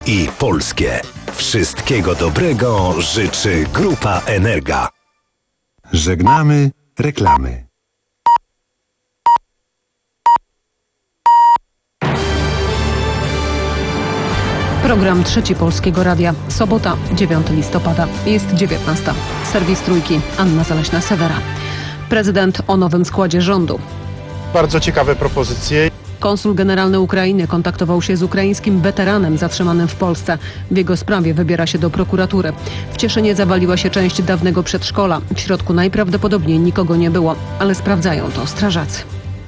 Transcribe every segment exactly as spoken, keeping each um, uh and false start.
i polskie. Wszystkiego dobrego życzy Grupa Energa. Żegnamy reklamy. Program Trzeci Polskiego Radia. Sobota, dziewiątego listopada. Jest dziewiętnasta. Serwis Trójki. Anna Zaleśna-Sewera. Prezydent o nowym składzie rządu. Bardzo ciekawe propozycje. Konsul generalny Ukrainy kontaktował się z ukraińskim weteranem zatrzymanym w Polsce. W jego sprawie wybiera się do prokuratury. W Cieszynie zawaliła się część dawnego przedszkola. W środku najprawdopodobniej nikogo nie było, ale sprawdzają to strażacy.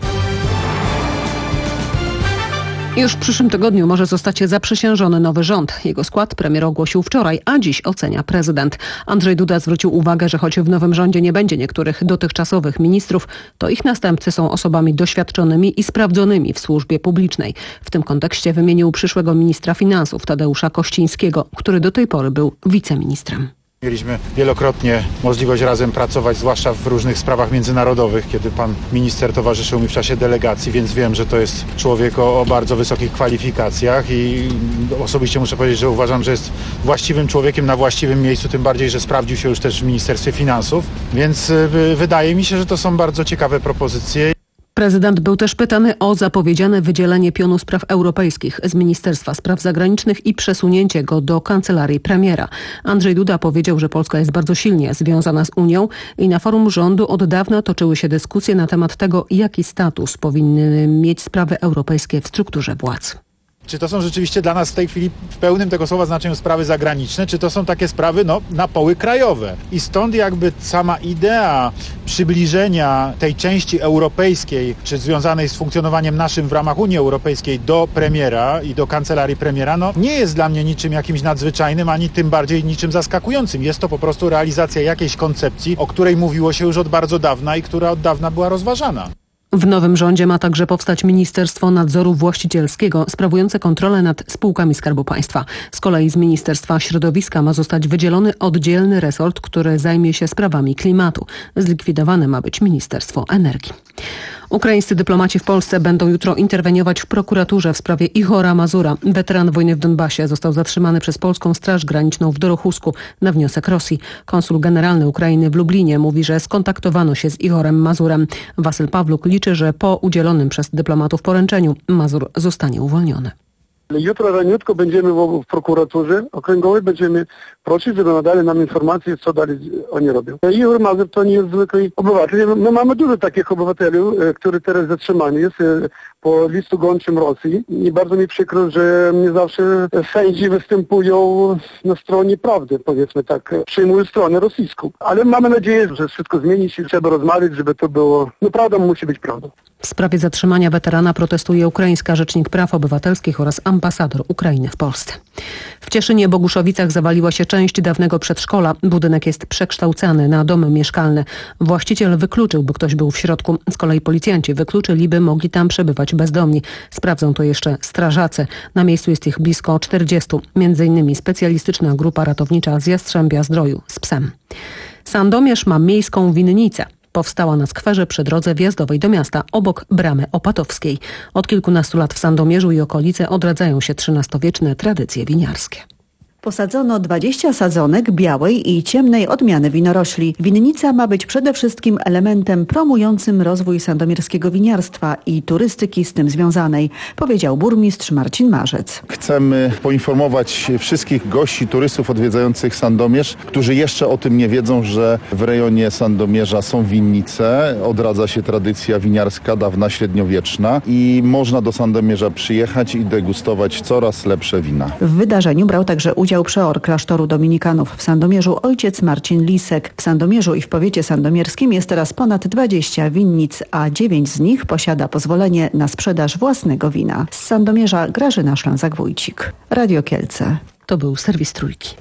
Już w przyszłym tygodniu może zostać zaprzysiężony nowy rząd. Jego skład premier ogłosił wczoraj, a dziś ocenia prezydent. Andrzej Duda zwrócił uwagę, że choć w nowym rządzie nie będzie niektórych dotychczasowych ministrów, to ich następcy są osobami doświadczonymi i sprawdzonymi w służbie publicznej. W tym kontekście wymienił przyszłego ministra finansów Tadeusza Kościńskiego, który do tej pory był wiceministrem. Mieliśmy wielokrotnie możliwość razem pracować, zwłaszcza w różnych sprawach międzynarodowych, kiedy pan minister towarzyszył mi w czasie delegacji, więc wiem, że to jest człowiek o, o bardzo wysokich kwalifikacjach i osobiście muszę powiedzieć, że uważam, że jest właściwym człowiekiem na właściwym miejscu, tym bardziej, że sprawdził się już też w Ministerstwie Finansów, więc y, wydaje mi się, że to są bardzo ciekawe propozycje. Prezydent był też pytany o zapowiedziane wydzielenie pionu spraw europejskich z Ministerstwa Spraw Zagranicznych i przesunięcie go do kancelarii premiera. Andrzej Duda powiedział, że Polska jest bardzo silnie związana z Unią i na forum rządu od dawna toczyły się dyskusje na temat tego, jaki status powinny mieć sprawy europejskie w strukturze władz. Czy to są rzeczywiście dla nas w tej chwili w pełnym tego słowa znaczeniu sprawy zagraniczne, czy to są takie sprawy no, na poły krajowe? I stąd jakby sama idea przybliżenia tej części europejskiej, czy związanej z funkcjonowaniem naszym w ramach Unii Europejskiej do premiera i do kancelarii premiera, no nie jest dla mnie niczym jakimś nadzwyczajnym, ani tym bardziej niczym zaskakującym. Jest to po prostu realizacja jakiejś koncepcji, o której mówiło się już od bardzo dawna i która od dawna była rozważana. W nowym rządzie ma także powstać Ministerstwo Nadzoru Właścicielskiego sprawujące kontrolę nad spółkami Skarbu Państwa. Z kolei z Ministerstwa Środowiska ma zostać wydzielony oddzielny resort, który zajmie się sprawami klimatu. Zlikwidowane ma być Ministerstwo Energii. Ukraińscy dyplomaci w Polsce będą jutro interweniować w prokuraturze w sprawie Ihora Mazura. Weteran wojny w Donbasie został zatrzymany przez polską Straż Graniczną w Dorochusku na wniosek Rosji. Konsul generalny Ukrainy w Lublinie mówi, że skontaktowano się z Ihorem Mazurem. Wasyl Pawluk liczy, że po udzielonym przez dyplomatów poręczeniu Mazur zostanie uwolniony. Jutro raniutko będziemy w prokuraturze okręgowej, będziemy prosić, żeby nadali nam informacje, co dalej oni robią. Ihor Mazur to nie jest zwykły obywatel. My mamy dużo takich obywateli, którzy teraz zatrzymani jest po listu gończym Rosji i bardzo mi przykro, że nie zawsze sędzi występują na stronie prawdy, powiedzmy tak, przyjmują stronę rosyjską. Ale mamy nadzieję, że wszystko zmieni się, trzeba rozmawiać, żeby to było, no prawda musi być prawdą. W sprawie zatrzymania weterana protestuje ukraińska rzecznik praw obywatelskich oraz ambasador Ukrainy w Polsce. W Cieszynie Boguszowicach zawaliła się część dawnego przedszkola. Budynek jest przekształcany na dom mieszkalny. Właściciel wykluczył, by ktoś był w środku. Z kolei policjanci wykluczyli, by mogli tam przebywać bezdomni. Sprawdzą to jeszcze strażacy. Na miejscu jest ich blisko czterdziestu. Między innymi specjalistyczna grupa ratownicza z Jastrzębia-Zdroju z psem. Sandomierz ma miejską winnicę. Powstała na skwerze przy drodze wjazdowej do miasta, obok Bramy Opatowskiej. Od kilkunastu lat w Sandomierzu i okolice odradzają się trzynastowieczne tradycje winiarskie. Posadzono dwadzieścia sadzonek białej i ciemnej odmiany winorośli. Winnica ma być przede wszystkim elementem promującym rozwój sandomierskiego winiarstwa i turystyki z tym związanej, powiedział burmistrz Marcin Marzec. Chcemy poinformować wszystkich gości, turystów odwiedzających Sandomierz, którzy jeszcze o tym nie wiedzą, że w rejonie Sandomierza są winnice, odradza się tradycja winiarska dawna, średniowieczna i można do Sandomierza przyjechać i degustować coraz lepsze wina. W wydarzeniu brał także udział przeor klasztoru dominikanów w Sandomierzu ojciec Marcin Lisek. W Sandomierzu i w powiecie sandomierskim jest teraz ponad dwadzieścia winnic, a dziewięć z nich posiada pozwolenie na sprzedaż własnego wina. Z Sandomierza Grażyna Szlanzak-Wójcik. Radio Kielce. To był serwis Trójki.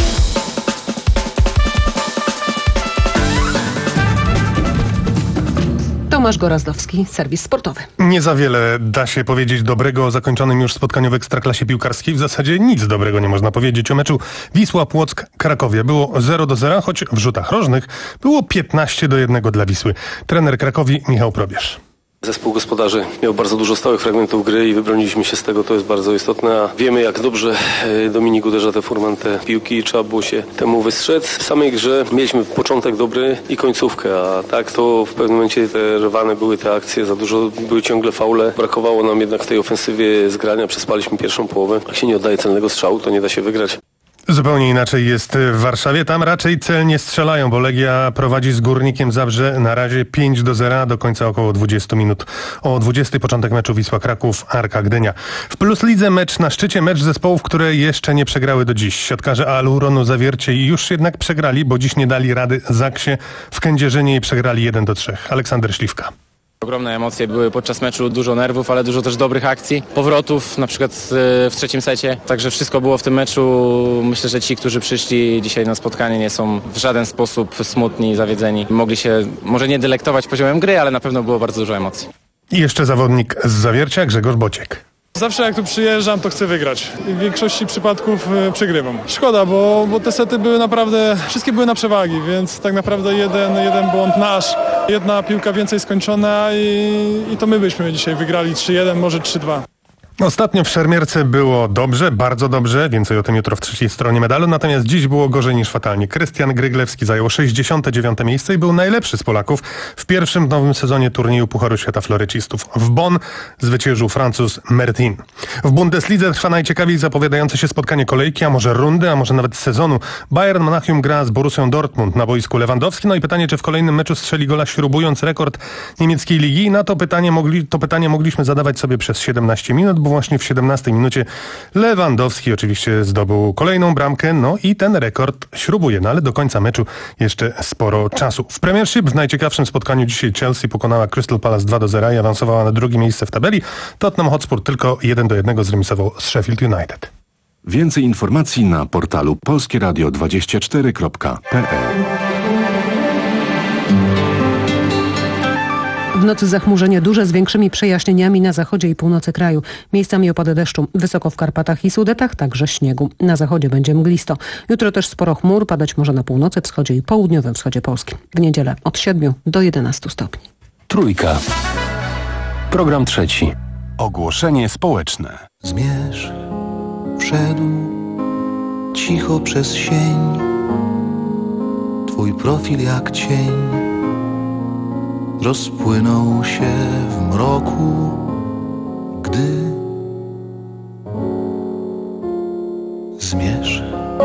Tomasz Gorazdowski, serwis sportowy. Nie za wiele da się powiedzieć dobrego o zakończonym już spotkaniu w Ekstraklasie piłkarskiej. W zasadzie nic dobrego nie można powiedzieć o meczu Wisła-Płock-Krakowie. Było zero do zera, choć w rzutach rożnych było piętnaście do jednego dla Wisły. Trener Krakowi Michał Probierz. Zespół gospodarzy miał bardzo dużo stałych fragmentów gry i wybroniliśmy się z tego, to jest bardzo istotne. A wiemy, jak dobrze Dominik uderza te furmante piłki i trzeba było się temu wystrzec. W samej grze mieliśmy początek dobry i końcówkę, a tak to w pewnym momencie te rwane były te akcje, za dużo były ciągle faule. Brakowało nam jednak w tej ofensywie zgrania, przespaliśmy pierwszą połowę. Jak się nie oddaje celnego strzału, to nie da się wygrać. Zupełnie inaczej jest w Warszawie. Tam raczej celnie strzelają, bo Legia prowadzi z Górnikiem Zabrze na razie pięć do zera do końca około dwudziestu minut. O dwudziestej początek meczu Wisła Kraków, Arka Gdynia. W Plus Lidze mecz na szczycie, mecz zespołów, które jeszcze nie przegrały do dziś. Siatkarze Aluronu Zawiercie już jednak przegrali, bo dziś nie dali rady Zaksie w Kędzierzynie i przegrali jeden do trzech. Aleksander Śliwka. Ogromne emocje były podczas meczu, dużo nerwów, ale dużo też dobrych akcji, powrotów, na przykład w trzecim secie. Także wszystko było w tym meczu. Myślę, że ci, którzy przyszli dzisiaj na spotkanie, nie są w żaden sposób smutni, zawiedzeni. Mogli się może nie delektować poziomem gry, ale na pewno było bardzo dużo emocji. I jeszcze zawodnik z Zawiercia, Grzegorz Bociek. Zawsze jak tu przyjeżdżam, to chcę wygrać. I w większości przypadków y, przegrywam. Szkoda, bo, bo te sety były naprawdę, wszystkie były na przewagi, więc tak naprawdę jeden, jeden błąd nasz, jedna piłka więcej skończona i, i to my byśmy dzisiaj wygrali trzy jeden, może trzy dwa. Ostatnio w Szermierce było dobrze, bardzo dobrze, więcej o tym jutro w trzeciej stronie medalu, natomiast dziś było gorzej niż fatalnie. Krystian Gryglewski zajął sześćdziesiąte dziewiąte miejsce i był najlepszy z Polaków w pierwszym nowym sezonie turnieju Pucharu Świata Florecistów. W Bonn zwyciężył Francuz Mertin. W Bundeslidze trwa najciekawiej zapowiadające się spotkanie kolejki, a może rundy, a może nawet sezonu. Bayern Monachium gra z Borussią Dortmund na boisku Lewandowski. No i pytanie, czy w kolejnym meczu strzeli gola, śrubując rekord niemieckiej ligi. I na to pytanie, mogli, to pytanie mogliśmy zadawać sobie przez siedemnaście minut, bo właśnie w siedemnastej minucie Lewandowski oczywiście zdobył kolejną bramkę, no i ten rekord śrubuje, no ale do końca meczu jeszcze sporo czasu. W Premiership w najciekawszym spotkaniu dzisiaj Chelsea pokonała Crystal Palace dwa do zera i awansowała na drugie miejsce w tabeli. Tottenham Hotspur tylko jeden do jednego zremisował z Sheffield United. Więcej informacji na portalu polskie radio dwadzieścia cztery kropka p l. W nocy zachmurzenie duże z większymi przejaśnieniami na zachodzie i północy kraju. Miejscami opady deszczu. Wysoko w Karpatach i Sudetach także śniegu. Na zachodzie będzie mglisto. Jutro też sporo chmur. Padać może na północy, wschodzie i południowym wschodzie Polski. W niedzielę od siedmiu do jedenastu stopni. Trójka. Program trzeci. Ogłoszenie społeczne. Zmierzch wszedł cicho przez sień. Twój profil jak cień rozpłynął się w mroku, gdy zmierzch.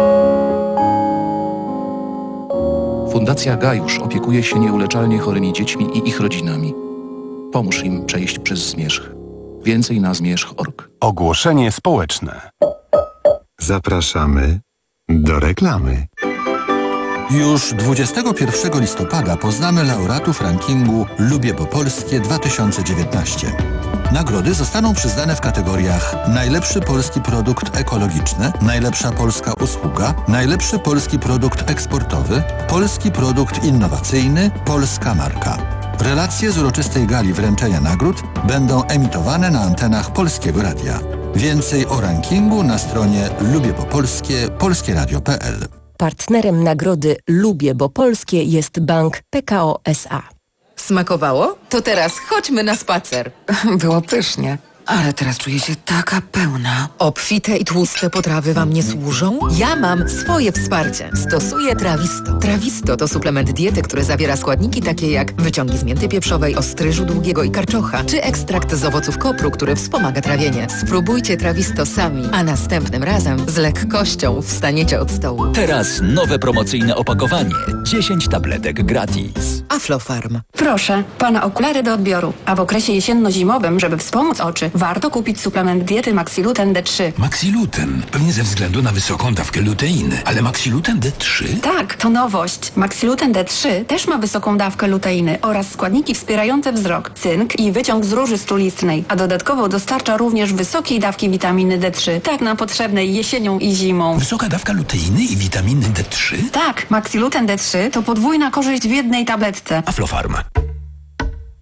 Fundacja Gajusz opiekuje się nieuleczalnie chorymi dziećmi i ich rodzinami. Pomóż im przejść przez zmierzch. Więcej na zmierzch kropka org. Ogłoszenie społeczne. Zapraszamy do reklamy. Już dwudziestego pierwszego listopada poznamy laureatów rankingu Lubię Bo Polskie dwa tysiące dziewiętnaście. Nagrody zostaną przyznane w kategoriach najlepszy polski produkt ekologiczny, najlepsza polska usługa, najlepszy polski produkt eksportowy, polski produkt innowacyjny, polska marka. Relacje z uroczystej gali wręczenia nagród będą emitowane na antenach Polskiego Radia. Więcej o rankingu na stronie lubię bo polskie polskie radio kropka p l. Partnerem nagrody Lubię Bo Polskie jest Bank P K O S A. Smakowało? To teraz chodźmy na spacer. Było pysznie, ale teraz czuję się taka pełna. Obfite i tłuste potrawy wam nie służą? Ja mam swoje wsparcie. Stosuję Trawisto. Trawisto to suplement diety, który zawiera składniki takie jak wyciągi z mięty pieprzowej, ostryżu długiego i karczocha, czy ekstrakt z owoców kopru, który wspomaga trawienie. Spróbujcie Trawisto sami, a następnym razem z lekkością wstaniecie od stołu. Teraz nowe promocyjne opakowanie. dziesięć tabletek gratis. Aflofarm. Proszę, pana okulary do odbioru. A w okresie jesienno-zimowym, żeby wspomóc oczy, warto kupić suplement diety Maxiluten D trzy. Maxiluten? Pewnie ze względu na wysoką dawkę luteiny. Ale Maxiluten D trzy? Tak, to nowość. Maxiluten D trzy też ma wysoką dawkę luteiny oraz składniki wspierające wzrok, cynk i wyciąg z róży strulistnej, a dodatkowo dostarcza również wysokiej dawki witaminy D trzy, tak nam potrzebnej jesienią i zimą. Wysoka dawka luteiny i witaminy D trzy? Tak, Maxiluten D trzy to podwójna korzyść w jednej tabletce. Aflofarm.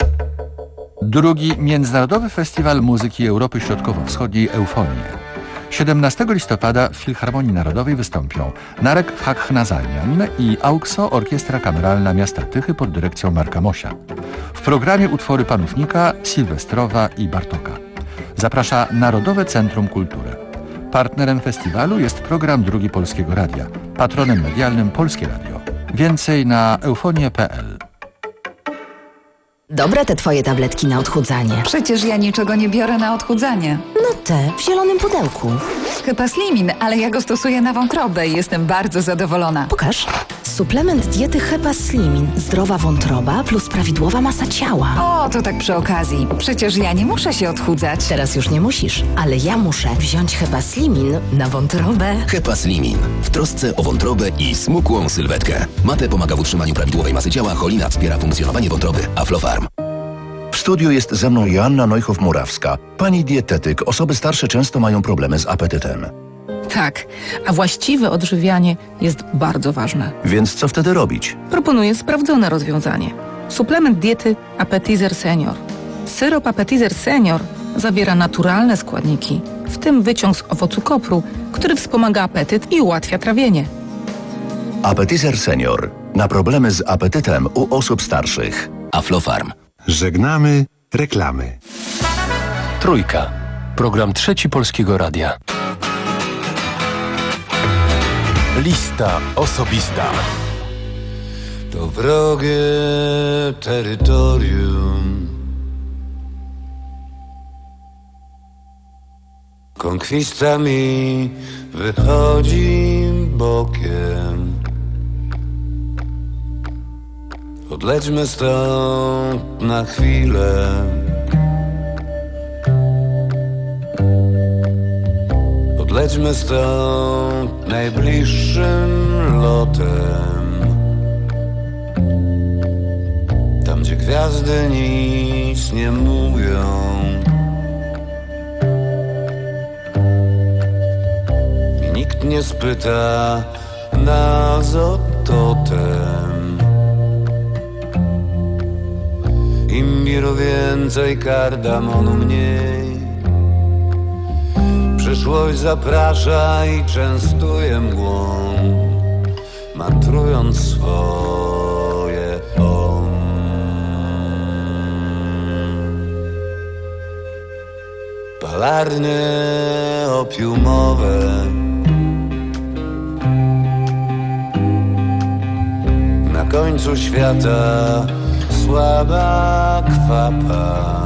Drugi Międzynarodowy Festiwal Muzyki Europy Środkowo-Wschodniej Eufonie. siedemnastego listopada w Filharmonii Narodowej wystąpią Narek Hachnazarian i Auxo Orkiestra Kameralna Miasta Tychy pod dyrekcją Marka Mosia. W programie utwory Panównika, Sylwestrowa i Bartoka. Zaprasza Narodowe Centrum Kultury. Partnerem festiwalu jest program Drugi Polskiego Radia. Patronem medialnym Polskie Radio. Więcej na eufonie kropka p l. Dobre te twoje tabletki na odchudzanie. Przecież ja niczego nie biorę na odchudzanie. No te, w zielonym pudełku. Hepaslimin, ale ja go stosuję na wątrobę i jestem bardzo zadowolona. Pokaż. Suplement diety Hepaslimin. Zdrowa wątroba plus prawidłowa masa ciała. O, to tak przy okazji. Przecież ja nie muszę się odchudzać. Teraz już nie musisz, ale ja muszę wziąć Hepaslimin na wątrobę. Hepaslimin. W trosce o wątrobę i smukłą sylwetkę. Mate pomaga w utrzymaniu prawidłowej masy ciała, cholina wspiera funkcjonowanie wątroby. Aflofarm. W studiu jest ze mną Joanna Neuchow-Murawska. Pani dietetyk, osoby starsze często mają problemy z apetytem. Tak, a właściwe odżywianie jest bardzo ważne. Więc co wtedy robić? Proponuję sprawdzone rozwiązanie. Suplement diety Appetizer Senior. Syrop Appetizer Senior zawiera naturalne składniki, w tym wyciąg z owocu kopru, który wspomaga apetyt i ułatwia trawienie. Appetizer Senior. Na problemy z apetytem u osób starszych. Aflofarm. Żegnamy reklamy. Trójka. Program Trzeci Polskiego Radia. Lista osobista. To wrogie terytorium. Konkwista mi wychodzi bokiem. Odlećmy stąd na chwilę. Odlećmy stąd najbliższym lotem. Tam, gdzie gwiazdy nic nie mówią. I nikt nie spyta nas o totem. Imbiru więcej, kardamonu mniej. Przyszłość zaprasza i częstuje mgłą, mantrując swoje om. Palarnie opiumowe na końcu świata. Słaba kwapa.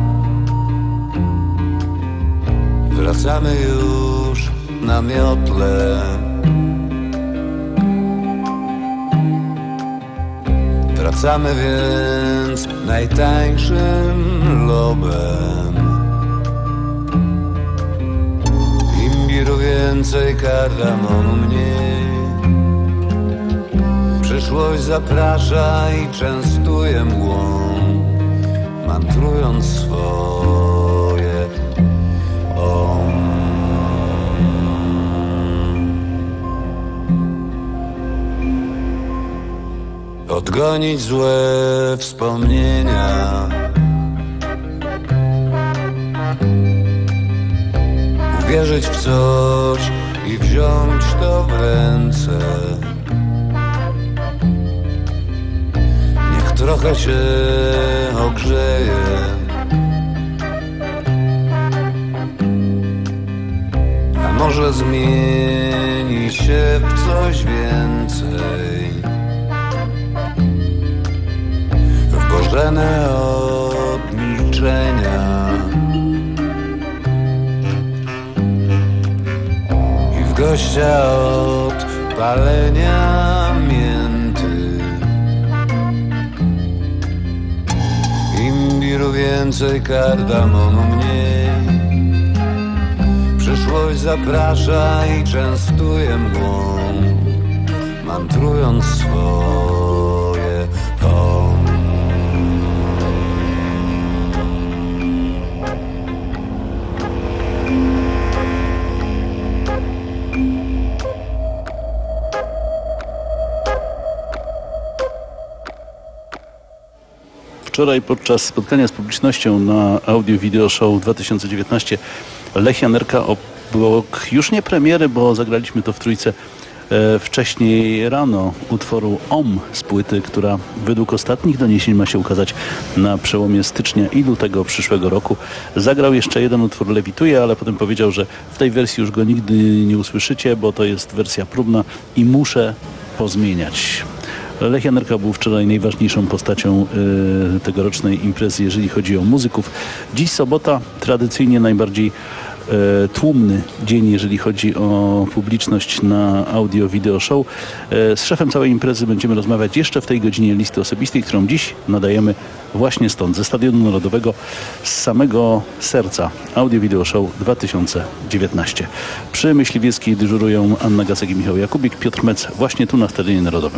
Wracamy już na miotle. Wracamy więc najtańszym lobem. Imbiru więcej, kardamonu mniej. Przyszłość zaprasza i częstuje mgłą, mantrując swoje om. Odgonić złe wspomnienia, uwierzyć w coś i wziąć to w ręce. Trochę się ogrzeje. A może zmieni się w coś więcej. W bożene od milczenia i w gościa od palenia mięty. Imbiru więcej, kardamonu mniej. Przyszłość zaprasza i częstuje mgłą, mantrując swoje om. Wczoraj podczas spotkania z publicznością na Audio Video Show dwa tysiące dziewiętnaście Lech Janerka obok już nie premiery, bo zagraliśmy to w Trójce e, wcześniej rano utworu Om z płyty, która według ostatnich doniesień ma się ukazać na przełomie stycznia i lutego przyszłego roku. Zagrał jeszcze jeden utwór Lewituje, ale potem powiedział, że w tej wersji już go nigdy nie usłyszycie, bo to jest wersja próbna i muszę pozmieniać. Lech Janerka był wczoraj najważniejszą postacią y, tegorocznej imprezy, jeżeli chodzi o muzyków. Dziś sobota, tradycyjnie najbardziej y, tłumny dzień, jeżeli chodzi o publiczność na audio-video show. Y, z szefem całej imprezy będziemy rozmawiać jeszcze w tej godzinie listy osobistej, którą dziś nadajemy właśnie stąd, ze Stadionu Narodowego, z samego serca audio-video show dwa tysiące dziewiętnaście. Przy Myśliwieckiej dyżurują Anna Gacek i Michał Jakubik, Piotr Mec właśnie tu na Stadionie Narodowym.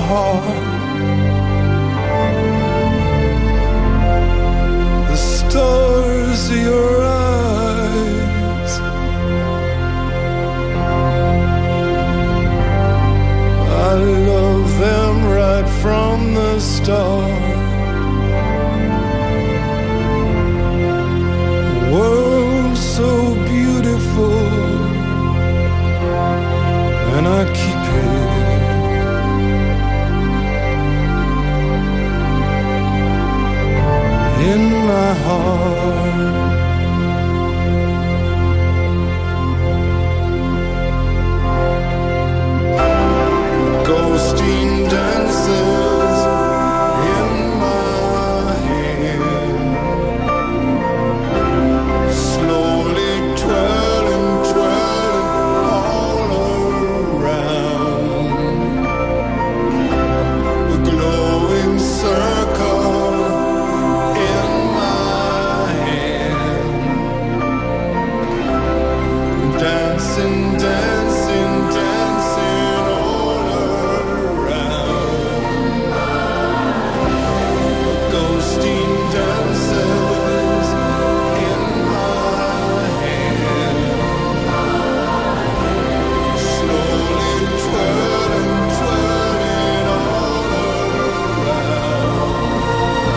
heart. The stars are your eyes. I love them right from the start. World so beautiful, and I keep it in my heart. Ghosting dances in my head, slowly twirling, twirling all around. A glowing circle in my hand, dancing, dancing, dancing all around. Ghosting dances in my hand, slowly twirling, twirling all around.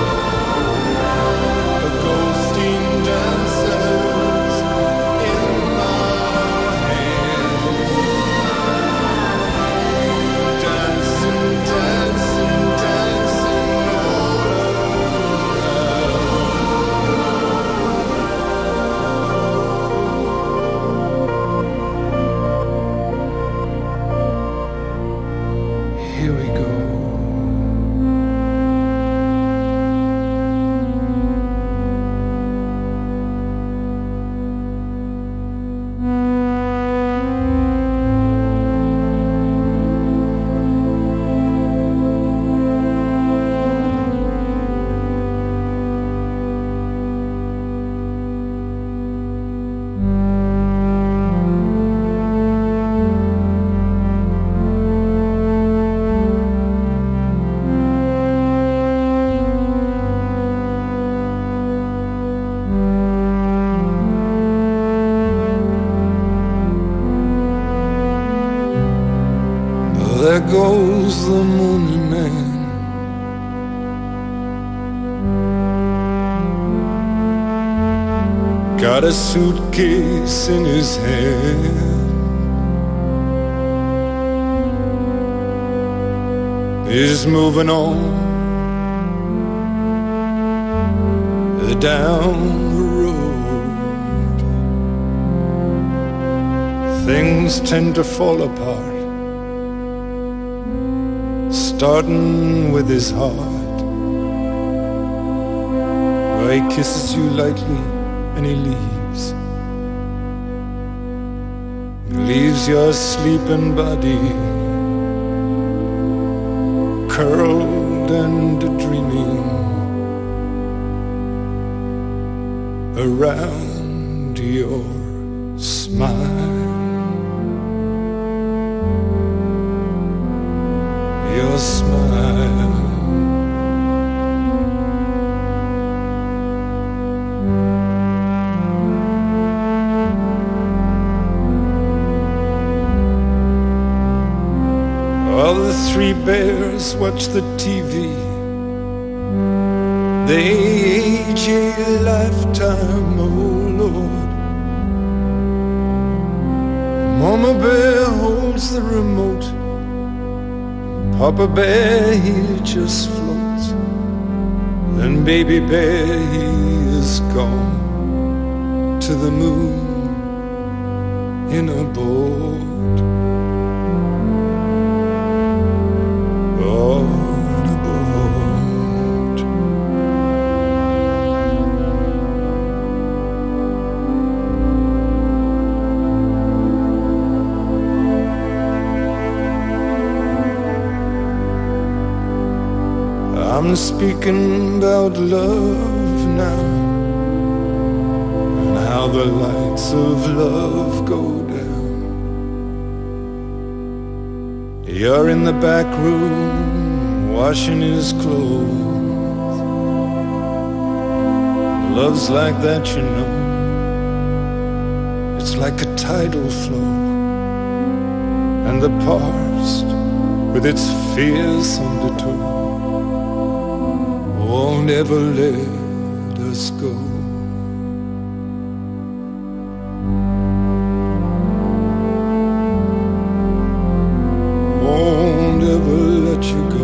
Ghosting dances in my hand, dancing, dancing, dancing all around. Here we go. There goes the Mooney Man. Got a suitcase in his hand. He's moving on down the road. Things tend to fall apart, starting with his heart. Where he kisses you lightly and he leaves. Leaves your sleeping body curled and dreaming around your smile. Your smile. While the three bears watch the T V, they age a lifetime, oh Lord. Mama bear holds the remote, Papa bear, he just floats. Then baby bear, he is gone to the moon in a boat. On a boat. I'm speaking about love now, and how the lights of love go down You're in the back room, washing his clothes. Love's like that, you know. It's like a tidal flow. And the past, with its fierce undertow, won't ever let us go. Won't ever let you go.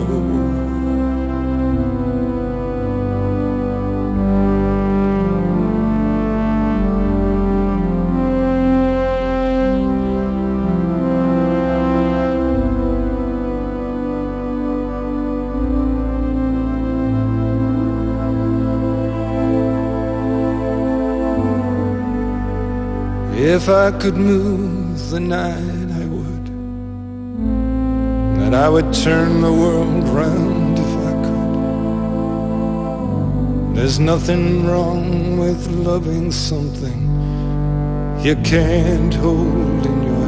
If I could move the night, I would. That I would turn the world round if I could. There's nothing wrong with loving something you can't hold in your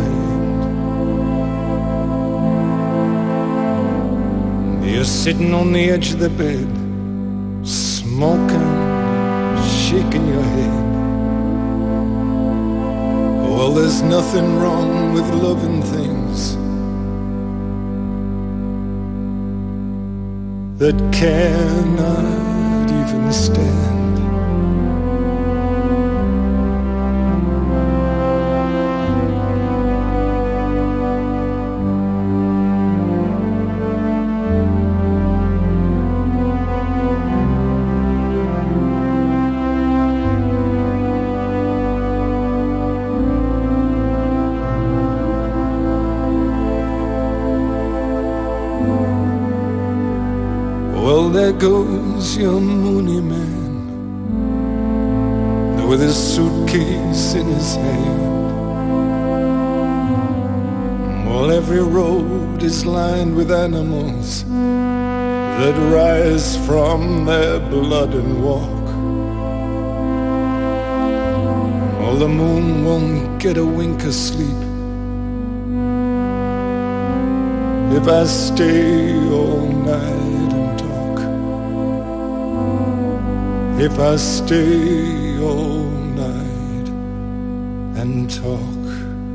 hand. You're sitting on the edge of the bed, smoking, shaking your head. Well, there's nothing wrong with loving things that cannot even stand. Well, there goes your moony man with his suitcase in his hand. Well, every road is lined with animals that rise from their blood and walk. Well, the moon won't get a wink of sleep if I stay all night. If I stay all night and talk.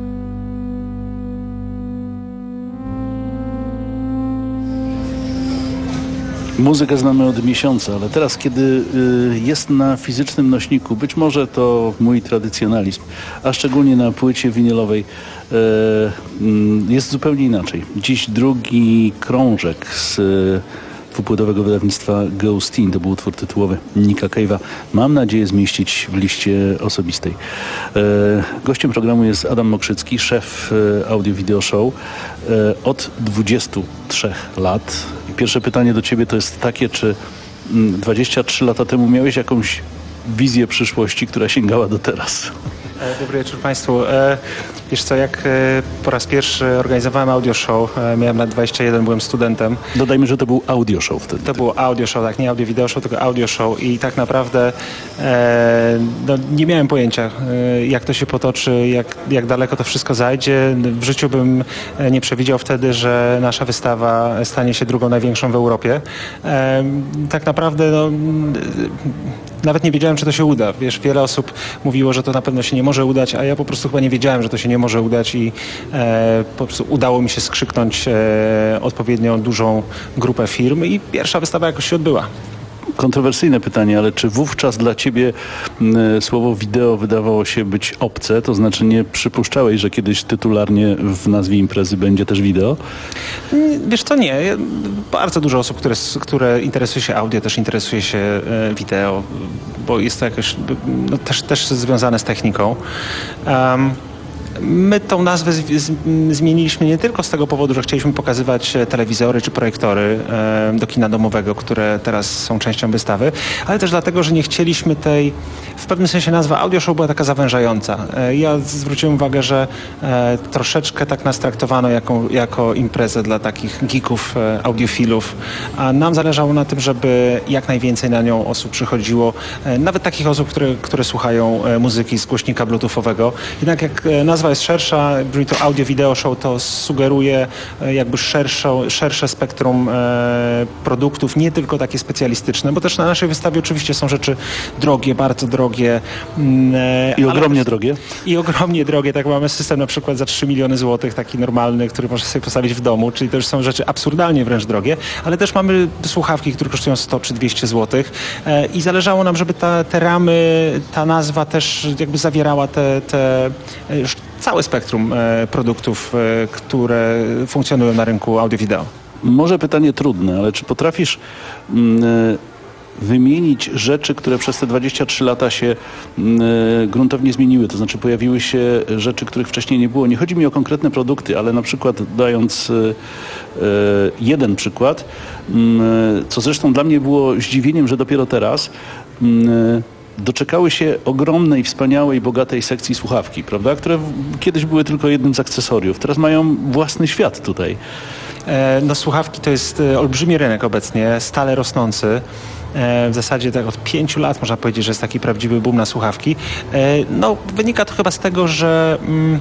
Muzykę znamy od miesiąca, ale teraz, kiedy y, jest na fizycznym nośniku, być może to mój tradycjonalizm, a szczególnie na płycie winylowej, y, y, jest zupełnie inaczej. Dziś drugi krążek z y, dwupłytowego wydawnictwa Ghosteen, to był utwór tytułowy Nicka Cave'a. Mam nadzieję zmieścić w liście osobistej. E, gościem programu jest Adam Mokrzycki, szef e, Audio Video Show e, od dwudziestu trzech lat. I pierwsze pytanie do ciebie to jest takie, czy m, dwadzieścia trzy lata temu miałeś jakąś wizję przyszłości, która sięgała do teraz? Dobry wieczór Państwu. Wiesz co, jak po raz pierwszy organizowałem audio show, miałem lat dwadzieścia jeden, byłem studentem. Dodajmy, że to był audio show wtedy. To było audio show, tak, nie audio video show, tylko audio show i tak naprawdę e, no, nie miałem pojęcia, e, jak to się potoczy, jak, jak daleko to wszystko zajdzie. W życiu bym nie przewidział wtedy, że nasza wystawa stanie się drugą największą w Europie. E, tak naprawdę no, nawet nie wiedziałem, czy to się uda. Wiesz, wiele osób mówiło, że to na pewno się nie może udać, a ja po prostu chyba nie wiedziałem, że to się nie może udać i e, po prostu udało mi się skrzyknąć e, odpowiednio dużą grupę firm i pierwsza wystawa jakoś się odbyła. Kontrowersyjne pytanie, ale czy wówczas dla ciebie y, słowo wideo wydawało się być obce? To znaczy nie przypuszczałeś, że kiedyś tytularnie w nazwie imprezy będzie też wideo? Wiesz co, nie. Bardzo dużo osób, które, które interesuje się audio, też interesuje się y, wideo, bo jest to jakoś no, też, też związane z techniką. Um, My tą nazwę z, z, zmieniliśmy nie tylko z tego powodu, że chcieliśmy pokazywać telewizory czy projektory e, do kina domowego, które teraz są częścią wystawy, ale też dlatego, że nie chcieliśmy tej, w pewnym sensie nazwa audio show była taka zawężająca. E, ja zwróciłem uwagę, że e, troszeczkę tak nas traktowano jako, jako imprezę dla takich geeków, e, audiofilów, a nam zależało na tym, żeby jak najwięcej na nią osób przychodziło, e, nawet takich osób, które, które słuchają e, muzyki z głośnika bluetoothowego. Jednak jak e, nazwa nazwa jest szersza, brzmi to audio video show, to sugeruje jakby szerszą, szersze spektrum e, produktów, nie tylko takie specjalistyczne, bo też na naszej wystawie oczywiście są rzeczy drogie, bardzo drogie. E, I ogromnie ale, drogie. I ogromnie drogie, tak mamy system na przykład za trzy miliony złotych, taki normalny, który można sobie postawić w domu, czyli to już są rzeczy absurdalnie wręcz drogie, ale też mamy słuchawki, które kosztują sto czy dwieście złotych e, i zależało nam, żeby ta, te ramy, ta nazwa też jakby zawierała te, te całe spektrum e, produktów, e, które funkcjonują na rynku audio-wideo. Może pytanie trudne, ale czy potrafisz mm, wymienić rzeczy, które przez te dwadzieścia trzy lata się y, gruntownie zmieniły, to znaczy pojawiły się rzeczy, których wcześniej nie było. Nie chodzi mi o konkretne produkty, ale na przykład dając y, y, jeden przykład, y, co zresztą dla mnie było zdziwieniem, że dopiero teraz y, doczekały się ogromnej, wspaniałej, bogatej sekcji słuchawki, prawda, które kiedyś były tylko jednym z akcesoriów. Teraz mają własny świat tutaj. E, no słuchawki to jest olbrzymi rynek obecnie, stale rosnący. W zasadzie tak od pięciu lat można powiedzieć, że jest taki prawdziwy boom na słuchawki. No, wynika to chyba z tego, że mm,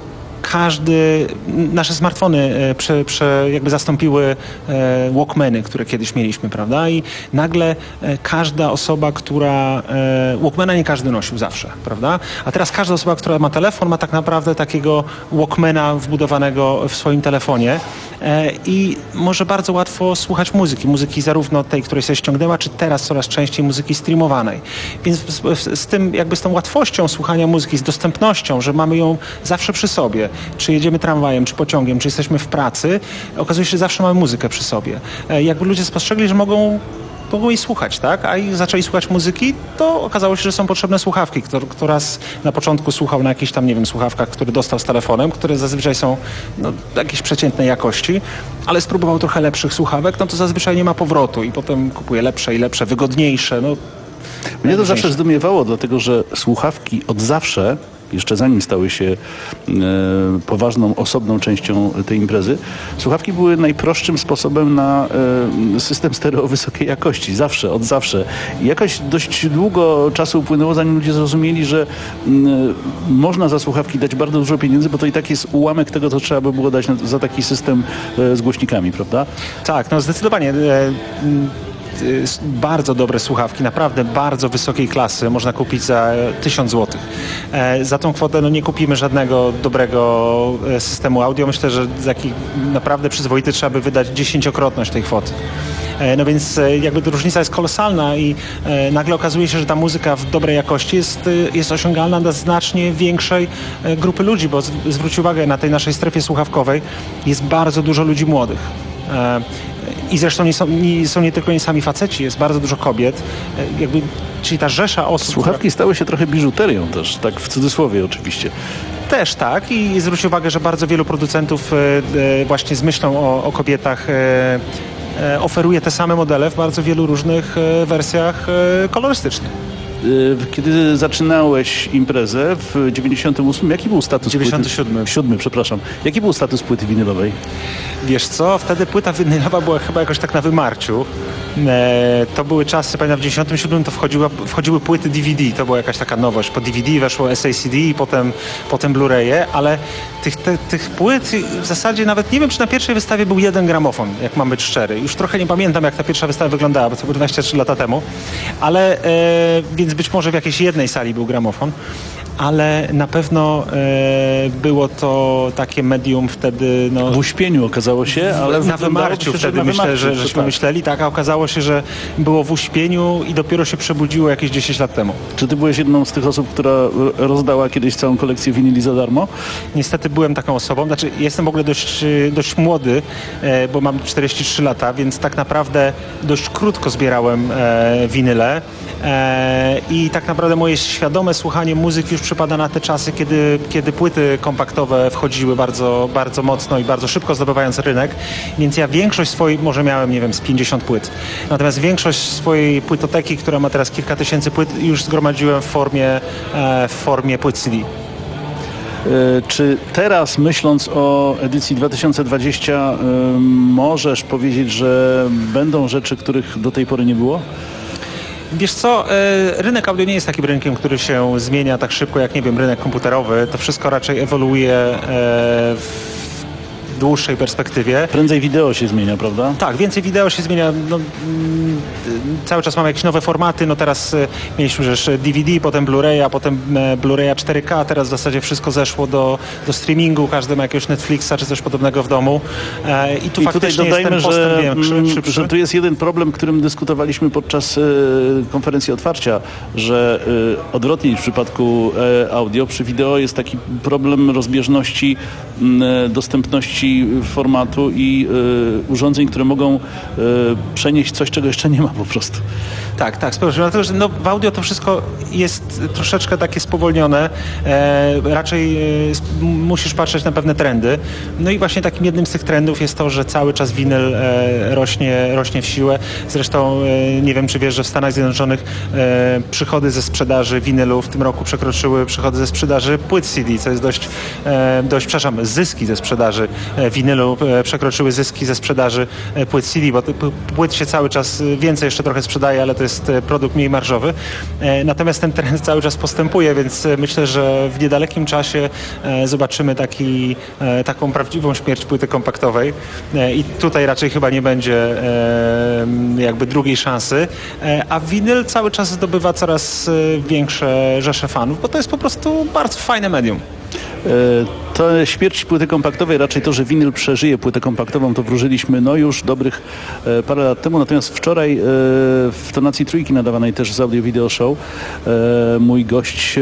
każdy, nasze smartfony prze, prze, jakby zastąpiły e, Walkmany, które kiedyś mieliśmy, prawda? I nagle e, każda osoba, która... E, Walkmana nie każdy nosił zawsze, prawda? A teraz każda osoba, która ma telefon, ma tak naprawdę takiego Walkmana wbudowanego w swoim telefonie e, i może bardzo łatwo słuchać muzyki. Muzyki zarówno tej, której sobie ściągnęła, czy teraz coraz częściej muzyki streamowanej. Więc z, z tym, jakby z tą łatwością słuchania muzyki, z dostępnością, że mamy ją zawsze przy sobie, czy jedziemy tramwajem, czy pociągiem, czy jesteśmy w pracy, okazuje się, że zawsze mamy muzykę przy sobie. Jakby ludzie spostrzegli, że mogą, mogą jej słuchać, tak? A i zaczęli słuchać muzyki, to okazało się, że są potrzebne słuchawki. Kto, kto raz na początku słuchał na jakichś tam, nie wiem, słuchawkach, które dostał z telefonem, które zazwyczaj są no, jakiejś przeciętnej jakości, ale spróbował trochę lepszych słuchawek, no to zazwyczaj nie ma powrotu i potem kupuje lepsze i lepsze, wygodniejsze. No, mnie to zawsze zdumiewało, dlatego że słuchawki od zawsze, jeszcze zanim stały się e, poważną, osobną częścią tej imprezy, słuchawki były najprostszym sposobem na e, system stereo wysokiej jakości. Zawsze, od zawsze. I jakoś dość długo czasu upłynęło, zanim ludzie zrozumieli, że m, można za słuchawki dać bardzo dużo pieniędzy, bo to i tak jest ułamek tego, co trzeba by było dać na, za taki system e, z głośnikami, prawda? Tak, no zdecydowanie. E, bardzo dobre słuchawki, naprawdę bardzo wysokiej klasy można kupić za tysiąc złotych. E, za tą kwotę no, nie kupimy żadnego dobrego systemu audio. Myślę, że za jaki naprawdę przyzwoity trzeba by wydać dziesięciokrotność tej kwoty. E, no więc e, jakby różnica jest kolosalna i e, nagle okazuje się, że ta muzyka w dobrej jakości jest, jest osiągalna dla znacznie większej e, grupy ludzi, bo z, zwróć uwagę, na tej naszej strefie słuchawkowej jest bardzo dużo ludzi młodych. E, I zresztą nie są, nie są nie tylko nie sami faceci, jest bardzo dużo kobiet, jakby, czyli ta rzesza osób... Słuchawki która... stały się trochę biżuterią też, tak w cudzysłowie oczywiście. Też tak i zwróć uwagę, że bardzo wielu producentów e, właśnie z myślą o, o kobietach e, e, oferuje te same modele w bardzo wielu różnych e, wersjach e, kolorystycznych. Kiedy zaczynałeś imprezę w dziewięćdziesiątym ósmym, jaki był status dziewięćdziesiątym siódmym. płyty? siódmym, przepraszam. Jaki był status płyty winylowej? Wiesz co, wtedy płyta winylowa była chyba jakoś tak na wymarciu. E, to były czasy, pamiętam w dziewięćdziesiątym siódmym to wchodziła, wchodziły płyty D V D, to była jakaś taka nowość. Po D V D weszło S A C D i potem, potem Blu-raye, ale tych, te, tych płyt w zasadzie nawet nie wiem, czy na pierwszej wystawie był jeden gramofon, jak mam być szczery. Już trochę nie pamiętam, jak ta pierwsza wystawa wyglądała, bo to było dwadzieścia trzy lata temu, ale e, więc być może w jakiejś jednej sali był gramofon, ale na pewno e, było to takie medium wtedy... No, w uśpieniu okazało się, ale na wymarciu się, wtedy myślę, że żeśmy tak. myśleli, tak, a okazało się, że było w uśpieniu i dopiero się przebudziło jakieś dziesięć lat temu. Czy ty byłeś jedną z tych osób, która rozdała kiedyś całą kolekcję winyli za darmo? Niestety byłem taką osobą, znaczy jestem w ogóle dość, dość młody, e, bo mam czterdzieści trzy lata, więc tak naprawdę dość krótko zbierałem e, winyle e, i tak naprawdę moje świadome słuchanie muzyki już przypada na te czasy, kiedy, kiedy płyty kompaktowe wchodziły bardzo, bardzo mocno i bardzo szybko zdobywając rynek, więc ja większość swojej, może miałem, nie wiem, z pięćdziesiąt płyt, natomiast większość swojej płytoteki, która ma teraz kilka tysięcy płyt, już zgromadziłem w formie, e, w formie płyt C D. Czy teraz, myśląc o edycji dwa tysiące dwudziestej, możesz powiedzieć, że będą rzeczy, których do tej pory nie było? Wiesz co, rynek audio nie jest takim rynkiem, który się zmienia tak szybko jak, nie wiem, rynek komputerowy. To wszystko raczej ewoluuje w dłuższej perspektywie. Prędzej wideo się zmienia, prawda? Tak, więcej wideo się zmienia. No, mm, cały czas mamy jakieś nowe formaty. No teraz y, mieliśmy już D V D, potem Blu-raya, potem e, Blu-raya cztery K. Teraz w zasadzie wszystko zeszło do, do streamingu. Każdy ma jakiegoś Netflixa czy coś podobnego w domu. E, I tu I faktycznie tutaj dodajmy, jest ten postęp, że, wiem, szybszy. że tu jest jeden problem, którym dyskutowaliśmy podczas y, konferencji otwarcia, że y, odwrotnie niż w przypadku y, audio, przy wideo jest taki problem rozbieżności y, dostępności formatu i y, urządzeń, które mogą y, przenieść coś, czego jeszcze nie ma po prostu. Tak, tak, sprawdzam. Dlatego, że no, w audio to wszystko jest troszeczkę takie spowolnione. E, raczej e, musisz patrzeć na pewne trendy. No i właśnie takim jednym z tych trendów jest to, że cały czas winyl e, rośnie, rośnie w siłę. Zresztą e, nie wiem, czy wiesz, że w Stanach Zjednoczonych e, przychody ze sprzedaży winylu w tym roku przekroczyły przychody ze sprzedaży płyt C D, co jest dość, e, dość przepraszam, zyski ze sprzedaży e, winylu e, przekroczyły zyski ze sprzedaży e, płyt C D, bo płyt się cały czas więcej jeszcze trochę sprzedaje, ale to jest produkt mniej marżowy. Natomiast ten trend cały czas postępuje, więc myślę, że w niedalekim czasie zobaczymy taki, taką prawdziwą śmierć płyty kompaktowej i tutaj raczej chyba nie będzie jakby drugiej szansy, a winyl cały czas zdobywa coraz większe rzesze fanów, bo to jest po prostu bardzo fajne medium. To śmierć płyty kompaktowej, raczej to, że winyl przeżyje płytę kompaktową, to wróżyliśmy no już dobrych e, parę lat temu. Natomiast wczoraj e, w tonacji trójki nadawanej też z Audio Video Show e, mój gość e,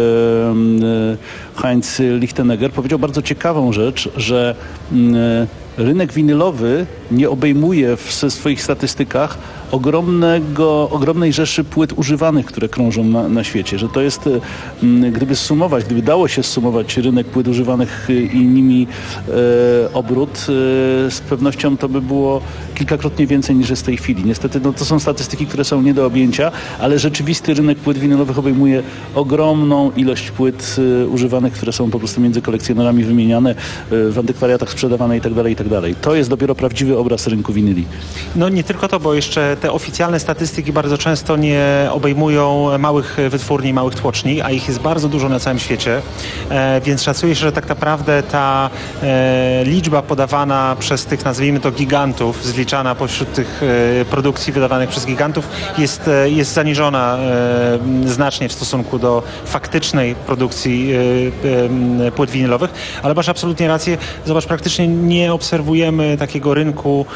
e, Heinz Lichtenegger powiedział bardzo ciekawą rzecz, że e, rynek winylowy nie obejmuje w swoich statystykach ogromnego, ogromnej rzeszy płyt używanych, które krążą na, na świecie. Że to jest, gdyby zsumować, gdyby dało się zsumować rynek płyt używanych i nimi e, obrót, e, z pewnością to by było kilkakrotnie więcej niż jest w tej chwili. Niestety no, to są statystyki, które są nie do objęcia, ale rzeczywisty rynek płyt winylowych obejmuje ogromną ilość płyt e, używanych, które są po prostu między kolekcjonerami wymieniane, e, w antykwariatach sprzedawane itd., itd. To jest dopiero prawdziwy obraz rynku winyli. No nie tylko to, bo jeszcze te oficjalne statystyki bardzo często nie obejmują małych wytwórni, małych tłoczni, a ich jest bardzo dużo na całym świecie, e, więc szacuje się, że tak naprawdę ta e, liczba podawana przez tych, nazwijmy to, gigantów, zliczana pośród tych e, produkcji wydawanych przez gigantów jest, e, jest zaniżona e, znacznie w stosunku do faktycznej produkcji e, e, płyt winylowych, ale masz absolutnie rację. Zobacz, praktycznie nie obserwujemy takiego rynku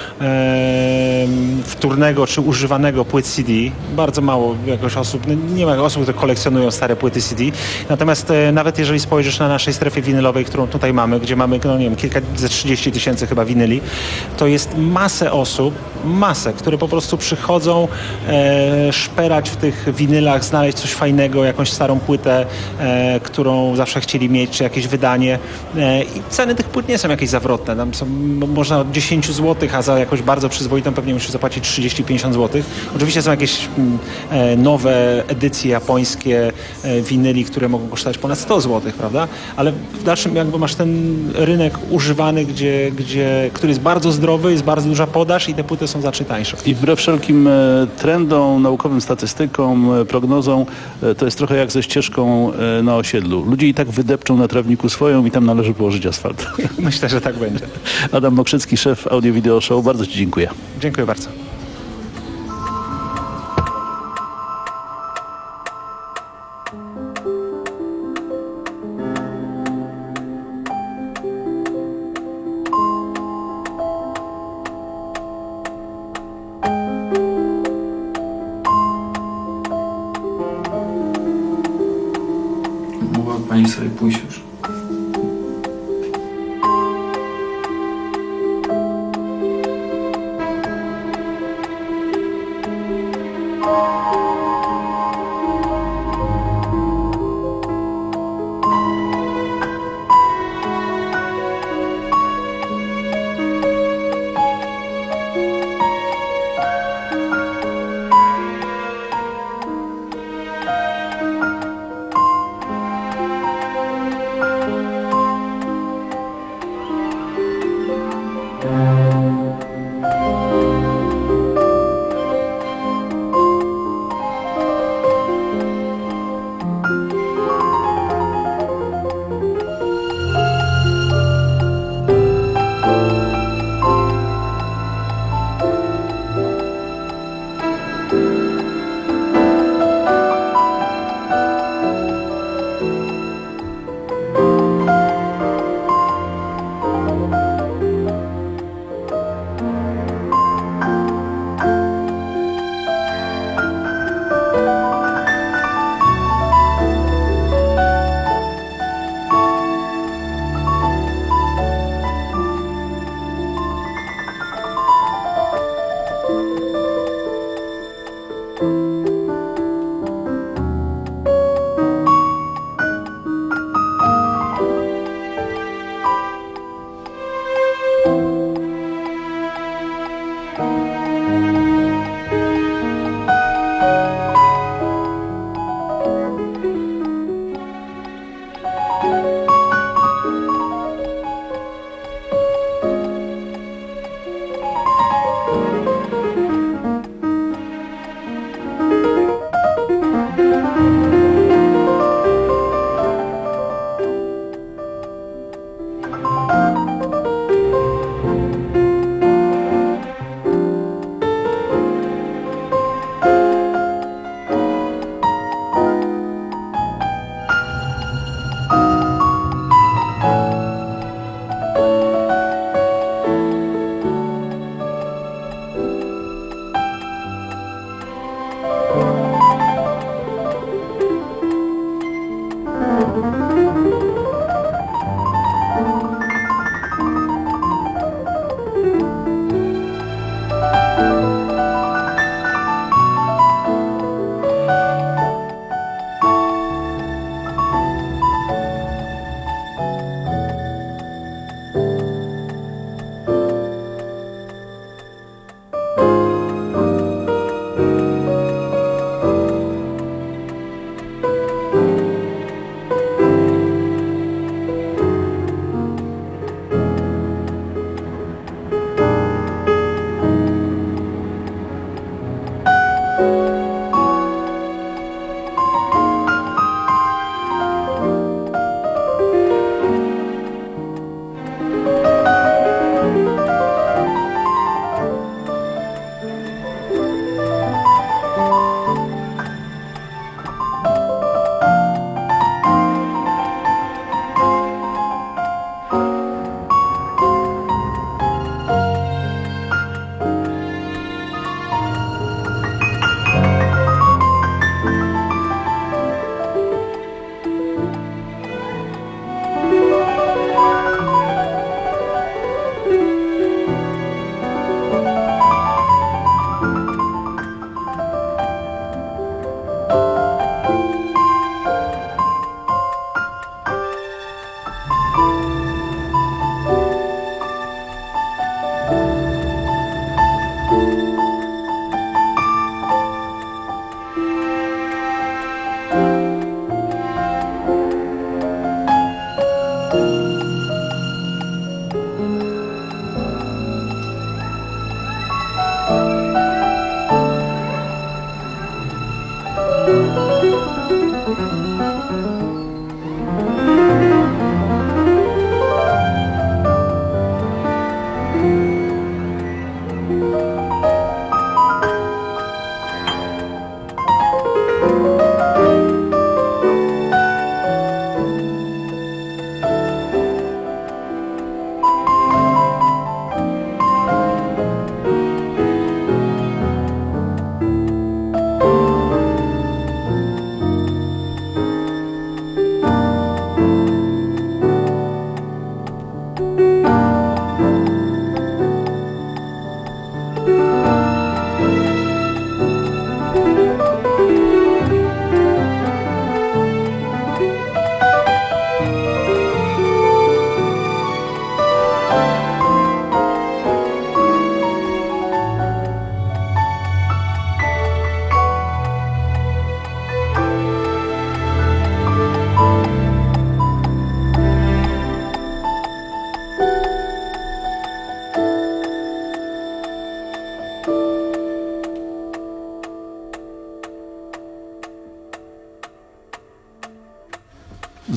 e, wtórnego czy używanego płyt C D. Bardzo mało jakoś osób, no nie ma osób, które kolekcjonują stare płyty C D. Natomiast e, nawet jeżeli spojrzysz na naszej strefie winylowej, którą tutaj mamy, gdzie mamy, no nie wiem, kilka, ze trzydzieści tysięcy chyba winyli, to jest masę osób, masę, które po prostu przychodzą e, szperać w tych winylach, znaleźć coś fajnego, jakąś starą płytę, e, którą zawsze chcieli mieć, czy jakieś wydanie. E, I ceny tych płyt nie są jakieś zawrotne. Tam są, można od dziesięć złotych, a za jakąś bardzo przyzwoitą pewnie musisz zapłacić trzydzieści pięćdziesiąt złotych. Oczywiście są jakieś e, nowe edycje japońskie e, winyli, które mogą kosztować ponad sto złotych, prawda? Ale w dalszym jakby masz ten rynek używany, gdzie, gdzie, który jest bardzo zdrowy, jest bardzo duża podaż i te płyty są znacznie tańsze. I wbrew wszelkim e, trendom, naukowym statystykom, e, prognozom, e, to jest trochę jak ze ścieżką e, na osiedlu. Ludzie i tak wydepczą na trawniku swoją i tam należy położyć asfalt. Myślę, że tak będzie. Adam Mokrzycki, szef Audio Video Show. Bardzo Ci dziękuję. Dziękuję bardzo. Mogła pani sobie pójść już.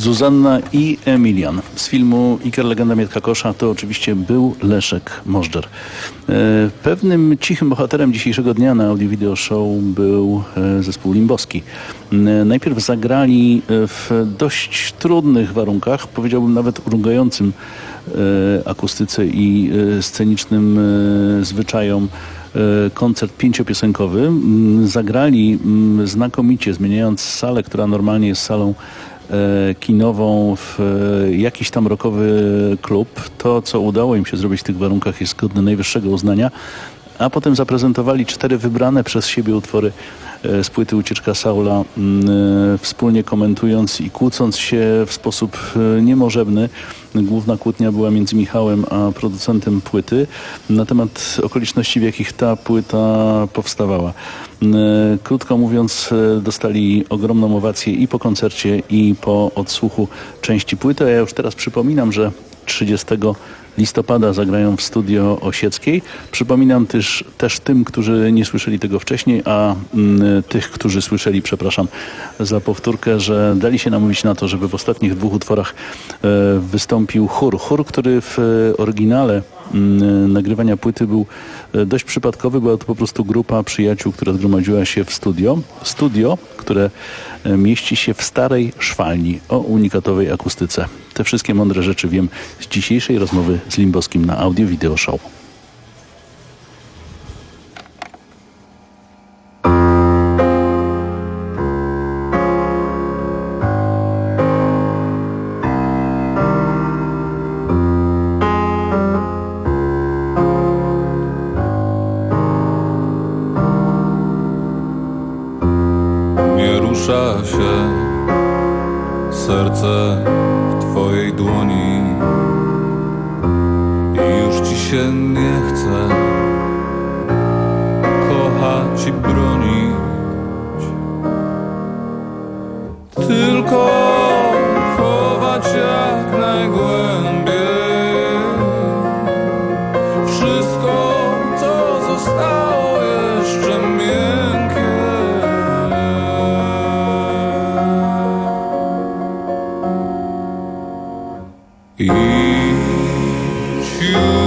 Zuzanna i Emilian. Z filmu Iker, legenda Mietka Kosza to oczywiście był Leszek Możdżer. Pewnym cichym bohaterem dzisiejszego dnia na Audio Video Show był zespół Limbowski. Najpierw zagrali w dość trudnych warunkach, powiedziałbym nawet urągającym akustyce i scenicznym zwyczajom koncert pięciopiosenkowy. Zagrali znakomicie, zmieniając salę, która normalnie jest salą kinową, w jakiś tam rockowy klub. To, co udało im się zrobić w tych warunkach, jest godne najwyższego uznania. A potem zaprezentowali cztery wybrane przez siebie utwory z płyty Ucieczka Saula, wspólnie komentując i kłócąc się w sposób niemożebny. Główna kłótnia była między Michałem a producentem płyty na temat okoliczności, w jakich ta płyta powstawała. Krótko mówiąc, dostali ogromną owację i po koncercie, i po odsłuchu części płyty. A ja już teraz przypominam, że trzydziestego listopada zagrają w Studio Osieckiej. Przypominam też, też tym, którzy nie słyszeli tego wcześniej, a m, tych, którzy słyszeli, przepraszam za powtórkę, że dali się namówić na to, żeby w ostatnich dwóch utworach e, wystąpił chór. Chór, który w oryginale m, nagrywania płyty był dość przypadkowy. Była to po prostu grupa przyjaciół, która zgromadziła się w studio. Studio, które mieści się w starej szwalni o unikatowej akustyce. Te wszystkie mądre rzeczy wiem z dzisiejszej rozmowy z Limbowskim na Audio Video Show. Nie rusza się serce w twojej dłoni i już ci się nie chce kochać i bronić, tylko chować jak najgłębiej wszystko, co zostało jeszcze miękkie. Idź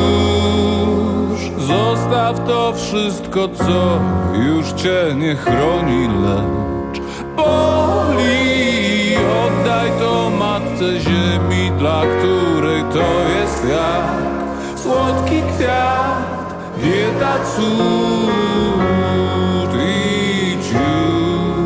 już, zostaw to wszystko, co już cię nie chroni, lecz boli. Oddaj to matce ziemi, dla której to jest jak słodki kwiat, dieta, cud. Idź już.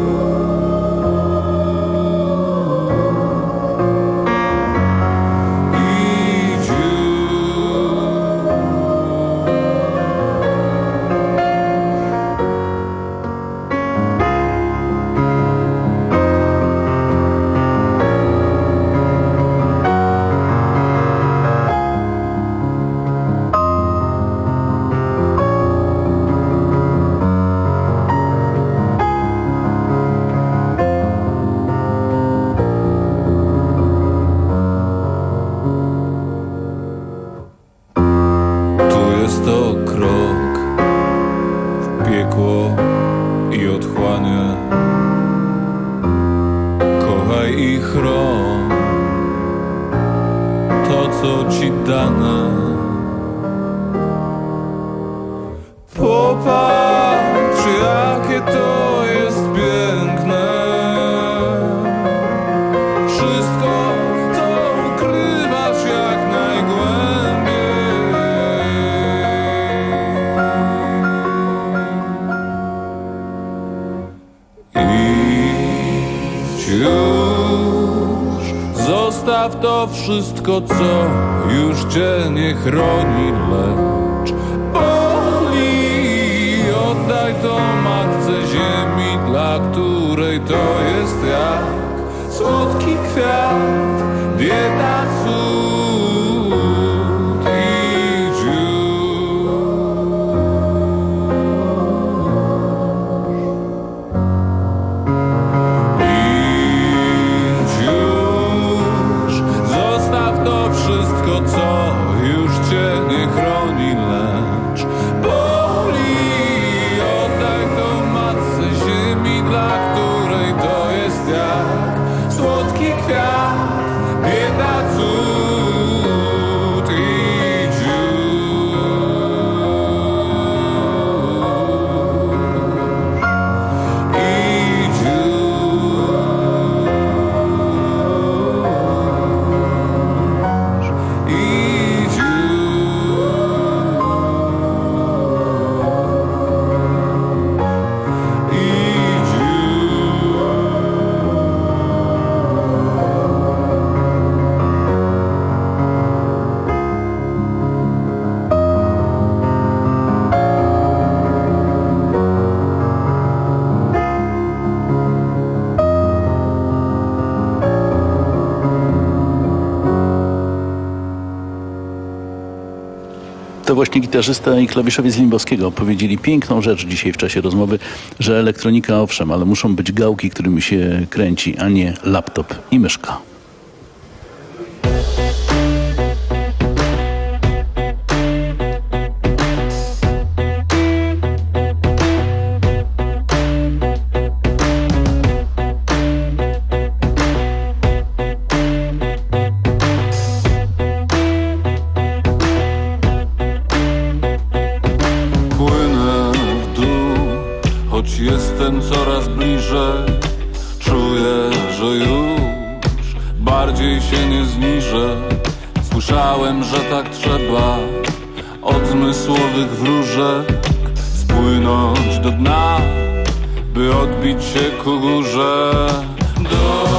Popatrz, jakie to jest piękne. Wszystko, co ukrywasz jak najgłębiej. Idź już, zostaw to wszystko, co już cię nie chroni, lecz oddaj to matce ziemi, dla której to jest jak słodki kwiat, dieta, cud. Idź już. Idź już, zostaw to wszystko, co już cię nie chroni, lecz dla której to jest jak słodki kwiat, To właśnie gitarzysta i klawiszowiec Limbowskiego opowiedzieli piękną rzecz dzisiaj w czasie rozmowy, że elektronika owszem, ale muszą być gałki, którymi się kręci, a nie laptop i myszka. Jestem coraz bliżej, czuję, że już bardziej się nie zniżę. Słyszałem, że tak trzeba od zmysłowych wróżek spłynąć do dna, by odbić się ku górze. Do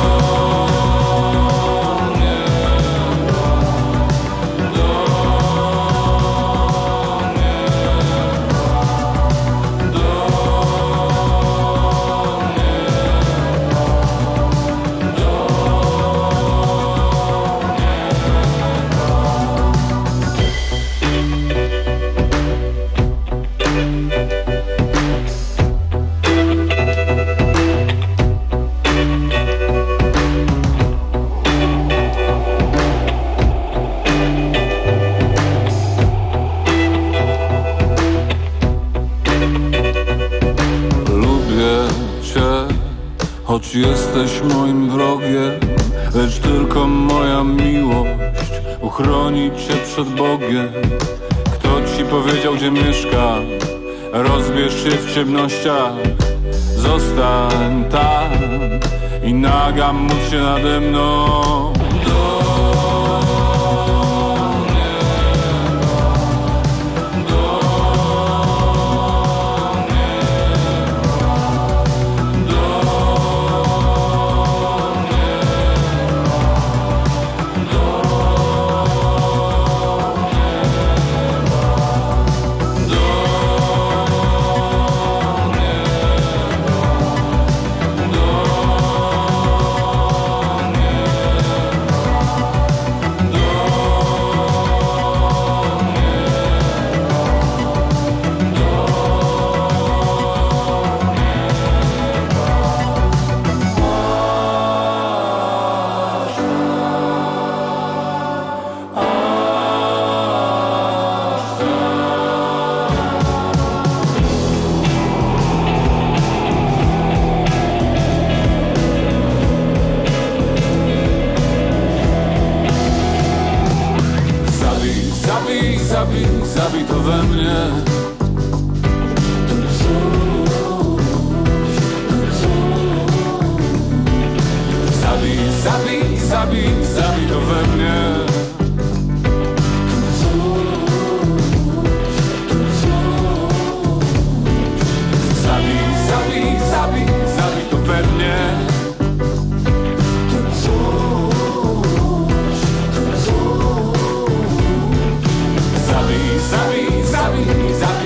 choć jesteś moim wrogiem, lecz tylko moja miłość uchroni cię przed Bogiem. Kto ci powiedział, gdzie mieszkam? Rozbierz się w ciemnościach, zostań tam i nagam móc się nade mną. Zabij to we mnie. Zabij, zabij, zabij, zabij to we mnie. Zabij, zabij, zabij, zabij to we mnie. Zabij, zabij, zabij, zabij.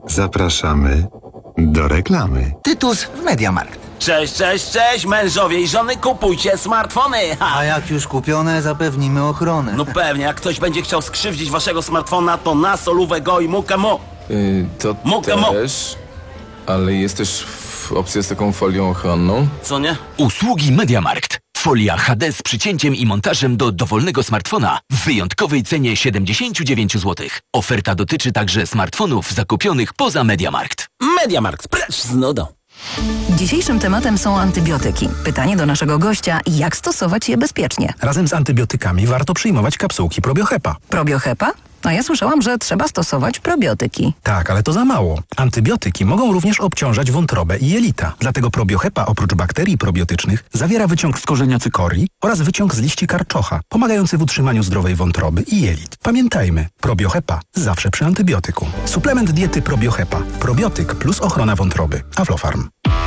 Zapraszamy do reklamy. Tytus w Mediamarkt. Cześć, cześć, cześć, mężowie i żony, kupujcie smartfony! Ha. A jak już kupione, zapewnimy ochronę. No pewnie, jak ktoś będzie chciał skrzywdzić waszego smartfona, to na solówę go i mukę mu. Yy, to mukę też, ale jest też w opcja z taką folią ochronną. Co nie? Usługi Mediamarkt. Folia H D z przycięciem i montażem do dowolnego smartfona w wyjątkowej cenie siedemdziesiąt dziewięć złotych. Oferta dotyczy także smartfonów zakupionych poza Mediamarkt. Mediamarkt, precz z nudą. Dzisiejszym tematem są antybiotyki. Pytanie do naszego gościa, jak stosować je bezpiecznie? Razem z antybiotykami warto przyjmować kapsułki probiohepa. Probiohepa? A ja słyszałam, że trzeba stosować probiotyki. Tak, ale to za mało. Antybiotyki mogą również obciążać wątrobę i jelita. Dlatego probiohepa oprócz bakterii probiotycznych zawiera wyciąg z korzenia cykorii oraz wyciąg z liści karczocha, pomagający w utrzymaniu zdrowej wątroby i jelit. Pamiętajmy, probiohepa zawsze przy antybiotyku. Suplement diety probiohepa. Probiotyk plus ochrona wątroby. Aflofarm.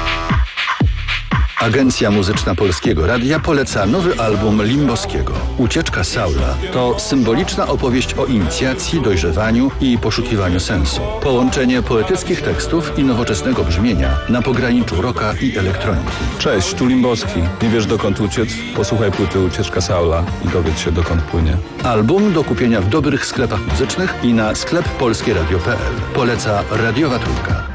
Agencja Muzyczna Polskiego Radia poleca nowy album Limboskiego. Ucieczka Saula to symboliczna opowieść o inicjacji, dojrzewaniu i poszukiwaniu sensu. Połączenie poetyckich tekstów i nowoczesnego brzmienia na pograniczu rocka i elektroniki. Cześć, tu Limboski. Nie wiesz dokąd uciec? Posłuchaj płyty Ucieczka Saula i dowiedz się dokąd płynie. Album do kupienia w dobrych sklepach muzycznych i na sklep polskieradio kropka p l. Poleca Radiowa Trójka.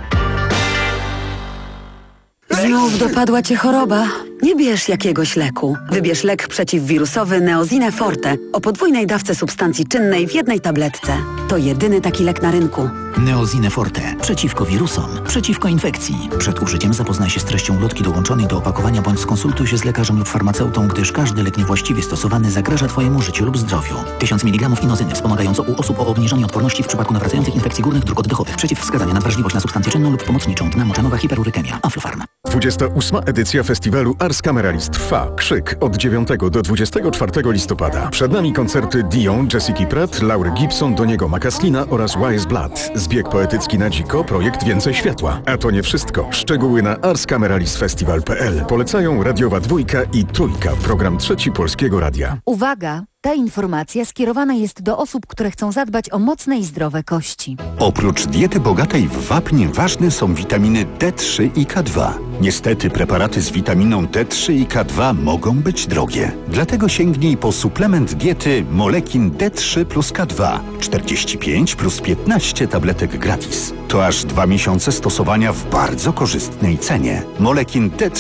Znów dopadła cię choroba? Nie bierz jakiegoś leku. Wybierz lek przeciwwirusowy Neozine Forte o podwójnej dawce substancji czynnej w jednej tabletce. To jedyny taki lek na rynku. Neozine Forte. Przeciwko wirusom, przeciwko infekcji. Przed użyciem zapoznaj się z treścią ulotki dołączonej do opakowania bądź skonsultuj się z lekarzem lub farmaceutą, gdyż każdy lek niewłaściwie stosowany zagraża Twojemu życiu lub zdrowiu. tysiąc miligramów inozyny wspomagająco u osób o obniżonej odporności w przypadku nawracających infekcji górnych dróg oddechowych. Przeciwwskazania na wrażliwość na substancję czynną lub pomocniczą. Dna moczanowa hiperurykemia. Aflofarm. dwudziesta ósma edycja festiwalu Ars Cameralis trwa. Krzyk od dziewiątego do dwudziestego czwartego listopada. Przed nami koncerty Dion, Jessica Pratt, Laury Gibson, Doniego Macaslina oraz Wise Blood. Zbieg poetycki na dziko, projekt Więcej Światła. A to nie wszystko. Szczegóły na ars cameralis festival kropka p l. Polecają Radiowa Dwójka i Trójka, program Trzeci Polskiego Radia. Uwaga! Ta informacja skierowana jest do osób, które chcą zadbać o mocne i zdrowe kości. Oprócz diety bogatej w wapń ważne są witaminy D trzy i K dwa. Niestety preparaty z witaminą D trzy i K dwa mogą być drogie. Dlatego sięgnij po suplement diety Molekin D trzy plus K dwa. czterdzieści pięć plus piętnaście tabletek gratis. To aż dwa miesiące stosowania w bardzo korzystnej cenie. Molekin D trzy